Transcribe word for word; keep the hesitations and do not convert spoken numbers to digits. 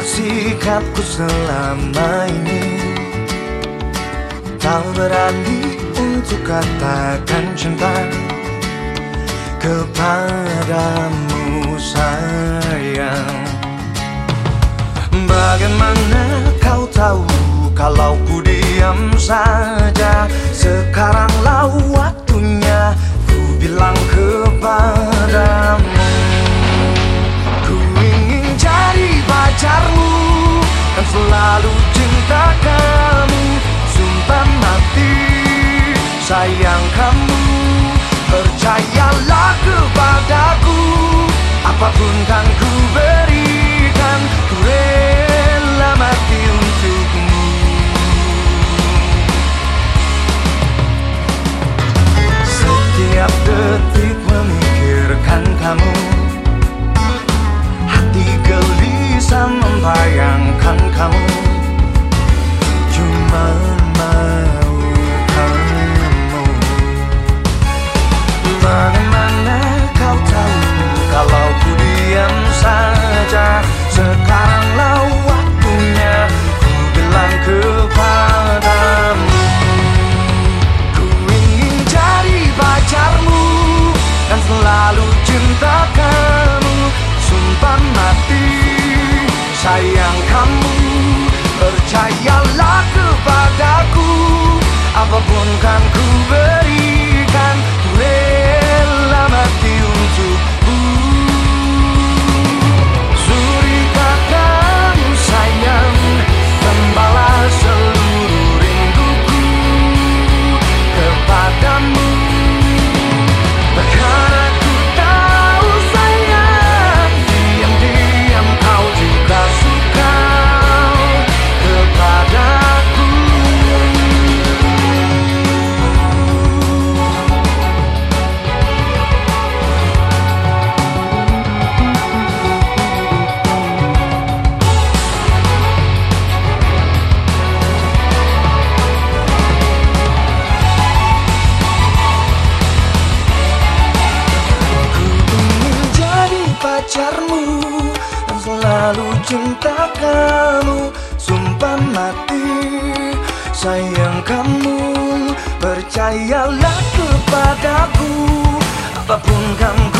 sikapku selama ini. Tak berani untuk katakan cinta kepadamu sayang. Bagaimana kau tahu kalau ku diam saja? Sekaranglah waktunya ku bilang kepadamu, ku ingin jadi pacarmu dan selalu cinta kamu. Sumpah mati sayang kamu, percayalah kepadaku. Apapun kan ku berikan, ku rela mati untukmu. Setiap detik memikirkan kamu, hati gelisah membayangkan kamu. Cuma mau kamu. Bagaimana kau tahu kalau ku diam saja? Sekaranglah waktunya ku bilang kepadamu, ku ingin jadi pacarmu dan selalu cinta kamu. Sumpah mati sayang kamu, percayalah kepadaku. Apapun kan ku berikan, ku rela mati untukmu. Sudikah kamu sayang membalas seluruh rinduku kepadamu? Bahkan aku tahu sayang, diam-diam kau juga suka kepadaku. Pacarmu dan selalu cinta kamu. Sumpah mati sayang kamu, percayalah kepadaku. Apapun kan